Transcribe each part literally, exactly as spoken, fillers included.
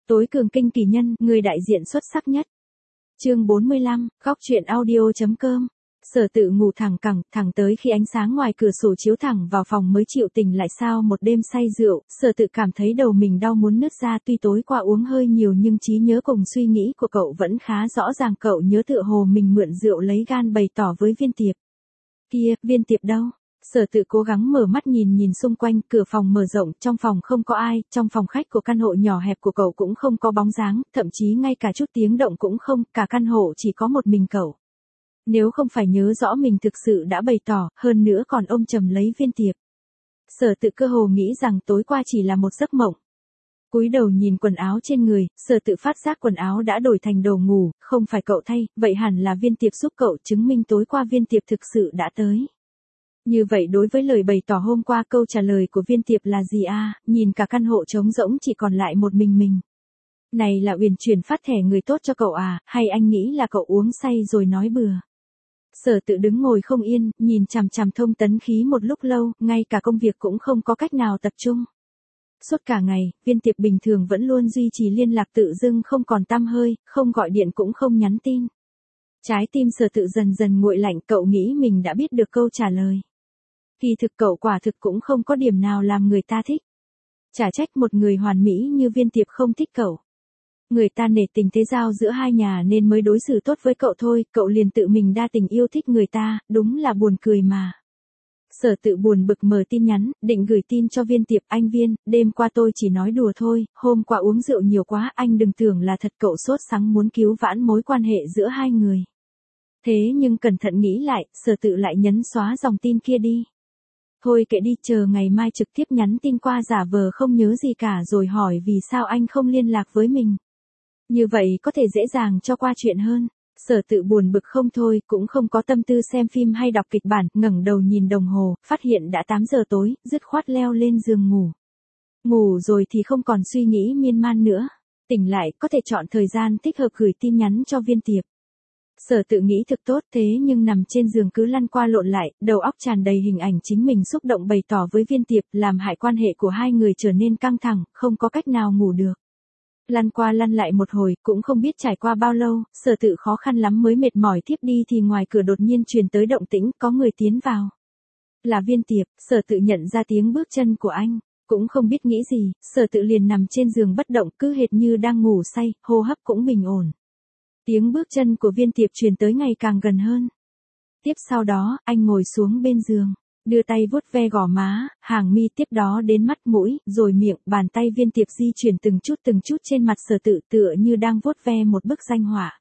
Tối cường kinh kỳ nhân, người đại diện xuất sắc nhất. Chương bốn mươi lăm, góc truyện audio.com. Sở Tự ngủ thẳng cẳng, thẳng tới khi ánh sáng ngoài cửa sổ chiếu thẳng vào phòng mới chịu tỉnh lại sau một đêm say rượu. Sở Tự cảm thấy đầu mình đau muốn nứt ra, tuy tối qua uống hơi nhiều nhưng trí nhớ cùng suy nghĩ của cậu vẫn khá rõ ràng. Cậu nhớ tựa hồ mình mượn rượu lấy gan bày tỏ với Viên Tiệp. Kia, Viên Tiệp đâu? Sở Tự cố gắng mở mắt nhìn nhìn xung quanh, cửa phòng mở rộng, trong phòng không có ai, trong phòng khách của căn hộ nhỏ hẹp của cậu cũng không có bóng dáng, thậm chí ngay cả chút tiếng động cũng không, cả căn hộ chỉ có một mình cậu. Nếu không phải nhớ rõ mình thực sự đã bày tỏ, hơn nữa còn ôm chầm lấy Viên Tiệp. Sở Tự cơ hồ nghĩ rằng tối qua chỉ là một giấc mộng. Cúi đầu nhìn quần áo trên người, Sở Tự phát giác quần áo đã đổi thành đồ ngủ, không phải cậu thay, vậy hẳn là Viên Tiệp giúp cậu chứng minh tối qua Viên Tiệp thực sự đã tới. Như vậy đối với lời bày tỏ hôm qua, câu trả lời của Viên Tiệp là gì à? Nhìn cả căn hộ trống rỗng chỉ còn lại một mình mình. Này là Uyển chuyển phát thẻ người tốt cho cậu à, hay anh nghĩ là cậu uống say rồi nói bừa? Sở Tự đứng ngồi không yên, nhìn chằm chằm thông tấn khí một lúc lâu, ngay cả công việc cũng không có cách nào tập trung. Suốt cả ngày, Viên Tiệp bình thường vẫn luôn duy trì liên lạc, tự dưng không còn tăm hơi, không gọi điện cũng không nhắn tin. Trái tim Sở Tự dần dần nguội lạnh, cậu nghĩ mình đã biết được câu trả lời. Kỳ thực cậu quả thực cũng không có điểm nào làm người ta thích. Chả trách một người hoàn mỹ như Viên Tiệp không thích cậu. Người ta nể tình thế giao giữa hai nhà nên mới đối xử tốt với cậu thôi, cậu liền tự mình đa tình yêu thích người ta, đúng là buồn cười mà. Sở Tự buồn bực mở tin nhắn, định gửi tin cho Viên Tiệp. Anh Viên, đêm qua tôi chỉ nói đùa thôi, hôm qua uống rượu nhiều quá, anh đừng tưởng là thật. Cậu sốt sắng muốn cứu vãn mối quan hệ giữa hai người. Thế nhưng cẩn thận nghĩ lại, Sở Tự lại nhấn xóa dòng tin kia đi. Thôi kệ đi, chờ ngày mai trực tiếp nhắn tin qua, giả vờ không nhớ gì cả rồi hỏi vì sao anh không liên lạc với mình. Như vậy có thể dễ dàng cho qua chuyện hơn. Sở Tự buồn bực không thôi, cũng không có tâm tư xem phim hay đọc kịch bản, ngẩng đầu nhìn đồng hồ, phát hiện đã tám giờ tối, dứt khoát leo lên giường ngủ. Ngủ rồi thì không còn suy nghĩ miên man nữa. Tỉnh lại, có thể chọn thời gian thích hợp gửi tin nhắn cho Viên Tiệp. Sở Tự nghĩ thực tốt, thế nhưng nằm trên giường cứ lăn qua lộn lại, đầu óc tràn đầy hình ảnh chính mình xúc động bày tỏ với Viên Tiệp, làm hại quan hệ của hai người trở nên căng thẳng, không có cách nào ngủ được. Lăn qua lăn lại một hồi, cũng không biết trải qua bao lâu, Sở Tự khó khăn lắm mới mệt mỏi thiếp đi thì ngoài cửa đột nhiên truyền tới động tĩnh, có người tiến vào. Là Viên Tiệp. Sở Tự nhận ra tiếng bước chân của anh, cũng không biết nghĩ gì, Sở Tự liền nằm trên giường bất động, cứ hệt như đang ngủ say, hô hấp cũng bình ổn. Tiếng bước chân của Viên Tiệp truyền tới ngày càng gần hơn. Tiếp sau đó, anh ngồi xuống bên giường, đưa tay vuốt ve gò má, hàng mi, tiếp đó đến mắt mũi, rồi miệng. Bàn tay Viên Tiệp di chuyển từng chút từng chút trên mặt Sở Tự, tựa như đang vuốt ve một bức danh họa.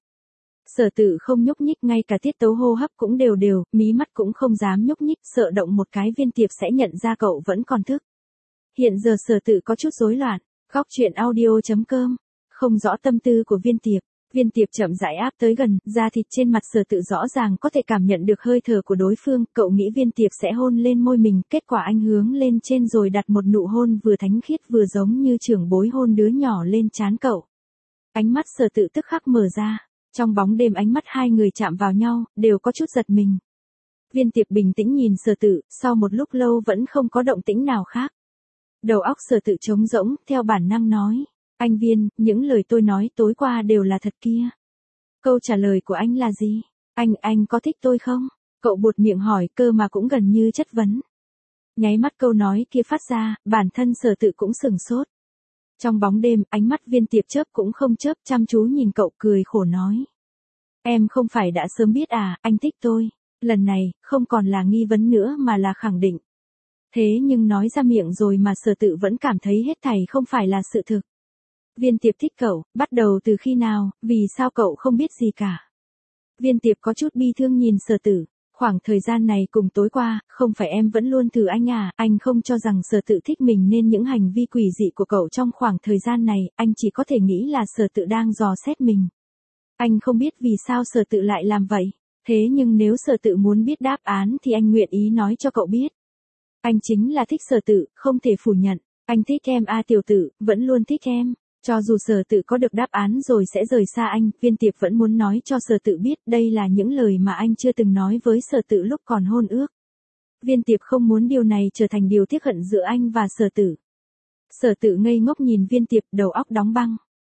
Sở Tự không nhúc nhích, ngay cả tiết tấu hô hấp cũng đều đều, mí mắt cũng không dám nhúc nhích, sợ động một cái Viên Tiệp sẽ nhận ra cậu vẫn còn thức. Hiện giờ Sở Tự có chút rối loạn. Góc truyện audio.com. Không rõ tâm tư của Viên Tiệp. Viên Tiệp chậm rãi áp tới gần, da thịt trên mặt Sở Tự rõ ràng có thể cảm nhận được hơi thở của đối phương, cậu nghĩ Viên Tiệp sẽ hôn lên môi mình, kết quả anh hướng lên trên rồi đặt một nụ hôn vừa thánh khiết vừa giống như trưởng bối hôn đứa nhỏ lên trán cậu. Ánh mắt Sở Tự tức khắc mở ra, trong bóng đêm ánh mắt hai người chạm vào nhau, đều có chút giật mình. Viên Tiệp bình tĩnh nhìn Sở Tự, sau một lúc lâu vẫn không có động tĩnh nào khác. Đầu óc Sở Tự trống rỗng, theo bản năng nói. Anh Viên, những lời tôi nói tối qua đều là thật kia. Câu trả lời của anh là gì? Anh, anh có thích tôi không? Cậu buột miệng hỏi, cơ mà cũng gần như chất vấn. Nháy mắt câu nói kia phát ra, bản thân Sở Tự cũng sửng sốt. Trong bóng đêm, ánh mắt Viên Tiệp chớp cũng không chớp, chăm chú nhìn cậu, cười khổ nói. Em không phải đã sớm biết à, anh thích tôi. Lần này, không còn là nghi vấn nữa mà là khẳng định. Thế nhưng nói ra miệng rồi mà Sở Tự vẫn cảm thấy hết thảy không phải là sự thực. Viên Tiệp thích cậu, bắt đầu từ khi nào, vì sao cậu không biết gì cả? Viên Tiệp có chút bi thương nhìn Sở Tự, khoảng thời gian này cùng tối qua, không phải em vẫn luôn thử anh à, anh không cho rằng Sở Tự thích mình nên những hành vi quỷ dị của cậu trong khoảng thời gian này, anh chỉ có thể nghĩ là Sở Tự đang dò xét mình. Anh không biết vì sao Sở Tự lại làm vậy, thế nhưng nếu Sở Tự muốn biết đáp án thì anh nguyện ý nói cho cậu biết. Anh chính là thích Sở Tự, không thể phủ nhận, anh thích em a tiểu tử, vẫn luôn thích em. Cho dù Sở Tự có được đáp án rồi sẽ rời xa anh, Viên Tiệp vẫn muốn nói cho Sở Tự biết đây là những lời mà anh chưa từng nói với Sở Tự lúc còn hôn ước. Viên Tiệp không muốn điều này trở thành điều tiếc hận giữa anh và Sở Tự. Sở Tự ngây ngốc nhìn Viên Tiệp, đầu óc đóng băng.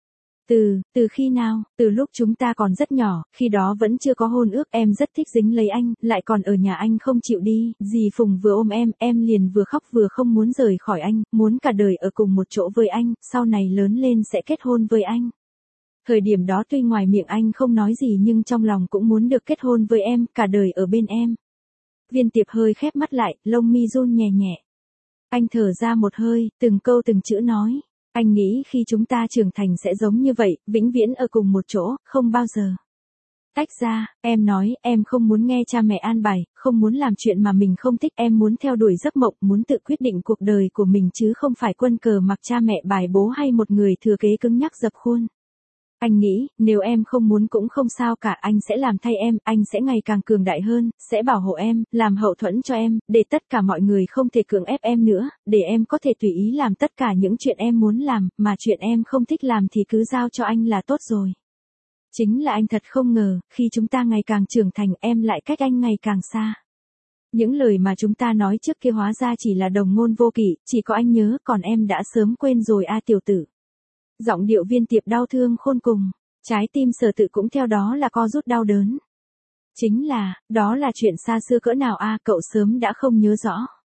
Từ, từ khi nào? Từ lúc chúng ta còn rất nhỏ, khi đó vẫn chưa có hôn ước, em rất thích dính lấy anh, lại còn ở nhà anh không chịu đi, dì Phùng vừa ôm em, em liền vừa khóc vừa không muốn rời khỏi anh, muốn cả đời ở cùng một chỗ với anh, sau này lớn lên sẽ kết hôn với anh. Thời điểm đó tuy ngoài miệng anh không nói gì nhưng trong lòng cũng muốn được kết hôn với em, cả đời ở bên em. Viên Tiệp hơi khép mắt lại, lông mi run nhẹ nhẹ. Anh thở ra một hơi, từng câu từng chữ nói. Anh nghĩ khi chúng ta trưởng thành sẽ giống như vậy, vĩnh viễn ở cùng một chỗ, không bao giờ tách ra. Em nói, em không muốn nghe cha mẹ an bài, không muốn làm chuyện mà mình không thích, em muốn theo đuổi giấc mộng, muốn tự quyết định cuộc đời của mình chứ không phải quân cờ mặc cha mẹ bài bố hay một người thừa kế cứng nhắc dập khuôn. Anh nghĩ, nếu em không muốn cũng không sao cả, anh sẽ làm thay em, anh sẽ ngày càng cường đại hơn, sẽ bảo hộ em, làm hậu thuẫn cho em, để tất cả mọi người không thể cưỡng ép em nữa, để em có thể tùy ý làm tất cả những chuyện em muốn làm, mà chuyện em không thích làm thì cứ giao cho anh là tốt rồi. Chính là anh thật không ngờ, khi chúng ta ngày càng trưởng thành em lại cách anh ngày càng xa. Những lời mà chúng ta nói trước kia hóa ra chỉ là đồng ngôn vô kỷ, chỉ có anh nhớ, còn em đã sớm quên rồi a tiểu tử. Giọng điệu Viên Tiệp đau thương khôn cùng, trái tim Sở Tự cũng theo đó là co rút đau đớn. Chính là, đó là chuyện xa xưa cỡ nào a, cậu sớm đã không nhớ rõ.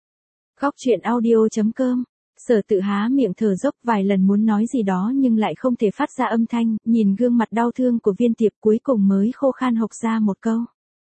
Góc truyện audio chấm com. Sở Tự há miệng thở dốc vài lần muốn nói gì đó nhưng lại không thể phát ra âm thanh, nhìn gương mặt đau thương của Viên Tiệp cuối cùng mới khô khan hộc ra một câu.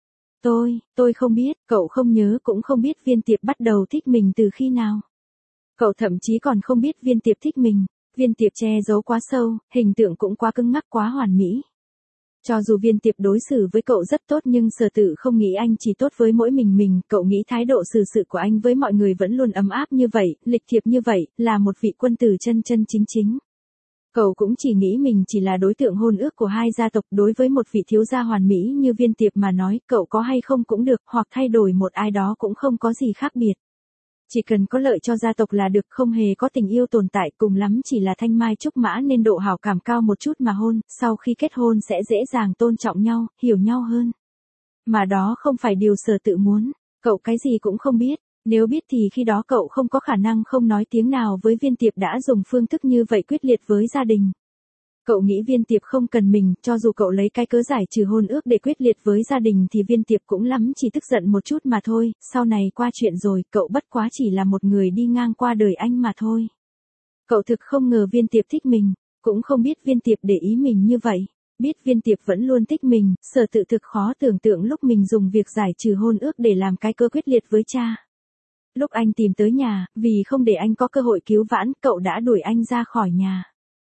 Tôi, tôi không biết, cậu không nhớ cũng không biết Viên Tiệp bắt đầu thích mình từ khi nào. Cậu thậm chí còn không biết Viên Tiệp thích mình. Viên Tiệp che giấu quá sâu, hình tượng cũng quá cứng ngắc quá hoàn mỹ. Cho dù Viên Tiệp đối xử với cậu rất tốt nhưng Sở Tự không nghĩ anh chỉ tốt với mỗi mình mình, cậu nghĩ thái độ xử sự của anh với mọi người vẫn luôn ấm áp như vậy, lịch thiệp như vậy, là một vị quân tử chân chân chính chính. Cậu cũng chỉ nghĩ mình chỉ là đối tượng hôn ước của hai gia tộc, đối với một vị thiếu gia hoàn mỹ như Viên Tiệp mà nói, cậu có hay không cũng được, hoặc thay đổi một ai đó cũng không có gì khác biệt. Chỉ cần có lợi cho gia tộc là được, không hề có tình yêu tồn tại, cùng lắm chỉ là thanh mai trúc mã nên độ hảo cảm cao một chút mà hôn, sau khi kết hôn sẽ dễ dàng tôn trọng nhau, hiểu nhau hơn. Mà đó không phải điều Sở Tự muốn, cậu cái gì cũng không biết, nếu biết thì khi đó cậu không có khả năng không nói tiếng nào với Viên Tiệp đã dùng phương thức như vậy quyết liệt với gia đình. Cậu nghĩ Viên Tiệp không cần mình, cho dù cậu lấy cái cớ giải trừ hôn ước để quyết liệt với gia đình thì Viên Tiệp cũng lắm chỉ tức giận một chút mà thôi, sau này qua chuyện rồi, cậu bất quá chỉ là một người đi ngang qua đời anh mà thôi. Cậu thực không ngờ Viên Tiệp thích mình, cũng không biết Viên Tiệp để ý mình như vậy, biết Viên Tiệp vẫn luôn thích mình, Sở Tự thực khó tưởng tượng lúc mình dùng việc giải trừ hôn ước để làm cái cớ quyết liệt với cha. Lúc anh tìm tới nhà, vì không để anh có cơ hội cứu vãn, cậu đã đuổi anh ra khỏi nhà.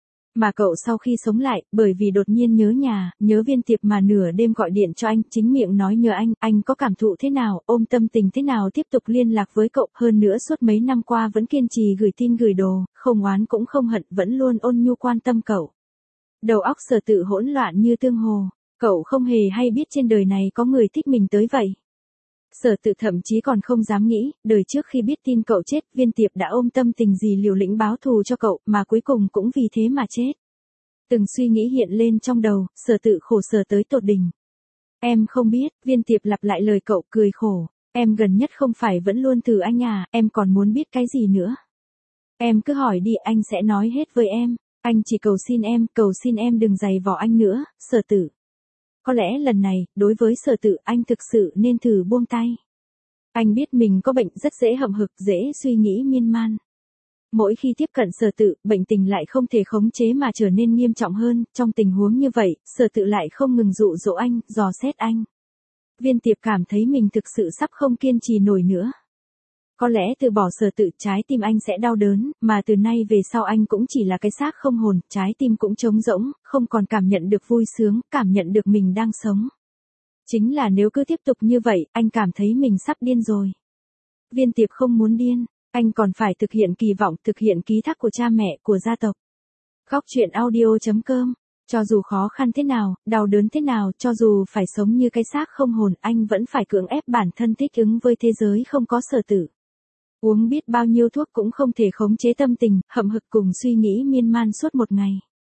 Mà cậu sau khi sống lại, bởi vì đột nhiên nhớ nhà, nhớ Viên Tiệp mà nửa đêm gọi điện cho anh, chính miệng nói nhờ anh, anh có cảm thụ thế nào, ôm tâm tình thế nào tiếp tục liên lạc với cậu, hơn nữa suốt mấy năm qua vẫn kiên trì gửi tin gửi đồ, không oán cũng không hận, vẫn luôn ôn nhu quan tâm cậu. Đầu óc Sở Tự hỗn loạn như tương hồ, cậu không hề hay biết trên đời này có người thích mình tới vậy. Sở Tự thậm chí còn không dám nghĩ, đời trước khi biết tin cậu chết, Viên Tiệp đã ôm tâm tình gì liều lĩnh báo thù cho cậu, mà cuối cùng cũng vì thế mà chết. Từng suy nghĩ hiện lên trong đầu, Sở Tự khổ sở tới tột đỉnh. Em không biết, Viên Tiệp lặp lại lời cậu cười khổ. Em gần nhất không phải vẫn luôn thử anh à, em còn muốn biết cái gì nữa. Em cứ hỏi đi, anh sẽ nói hết với em. Anh chỉ cầu xin em, cầu xin em đừng giày vò anh nữa, Sở Tự. Có lẽ lần này, đối với Sở Tự anh thực sự nên thử buông tay. Anh biết mình có bệnh rất dễ hậm hực, dễ suy nghĩ miên man. Mỗi khi tiếp cận Sở Tự, bệnh tình lại không thể khống chế mà trở nên nghiêm trọng hơn, trong tình huống như vậy, Sở Tự lại không ngừng dụ dỗ anh, dò xét anh. Viên Tiệp cảm thấy mình thực sự sắp không kiên trì nổi nữa. Có lẽ từ bỏ Sở Tự, trái tim anh sẽ đau đớn, mà từ nay về sau anh cũng chỉ là cái xác không hồn, trái tim cũng trống rỗng, không còn cảm nhận được vui sướng, cảm nhận được mình đang sống. Chính là nếu cứ tiếp tục như vậy, anh cảm thấy mình sắp điên rồi. Viên Tiệp không muốn điên, anh còn phải thực hiện kỳ vọng, thực hiện ký thác của cha mẹ, của gia tộc. Góc truyện audio chấm com. Cho dù khó khăn thế nào, đau đớn thế nào, cho dù phải sống như cái xác không hồn, anh vẫn phải cưỡng ép bản thân thích ứng với thế giới không có Sở Tự. Uống biết bao nhiêu thuốc cũng không thể khống chế tâm tình, hậm hực cùng suy nghĩ miên man suốt một ngày.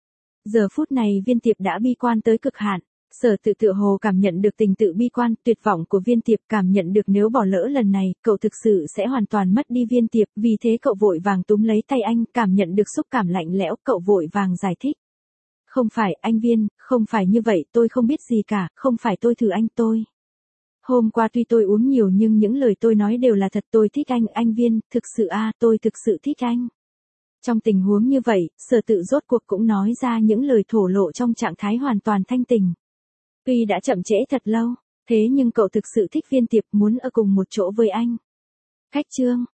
Giờ phút này Viên Tiệp đã bi quan tới cực hạn. Sở Tự tựa hồ cảm nhận được tình tự bi quan, tuyệt vọng của Viên Tiệp, cảm nhận được nếu bỏ lỡ lần này, cậu thực sự sẽ hoàn toàn mất đi Viên Tiệp, vì thế cậu vội vàng túm lấy tay anh, cảm nhận được xúc cảm lạnh lẽo, cậu vội vàng giải thích. Không phải, anh Viên, không phải như vậy, tôi không biết gì cả, không phải tôi thử anh tôi. Hôm qua tuy tôi uống nhiều nhưng những lời tôi nói đều là thật, tôi thích anh, anh Viên, thực sự a, tôi thực sự thích anh. Trong tình huống như vậy, Sở Tự rốt cuộc cũng nói ra những lời thổ lộ trong trạng thái hoàn toàn thanh tình. Tuy đã chậm trễ thật lâu, thế nhưng cậu thực sự thích Viên Tiệp, muốn ở cùng một chỗ với anh. Khách trương,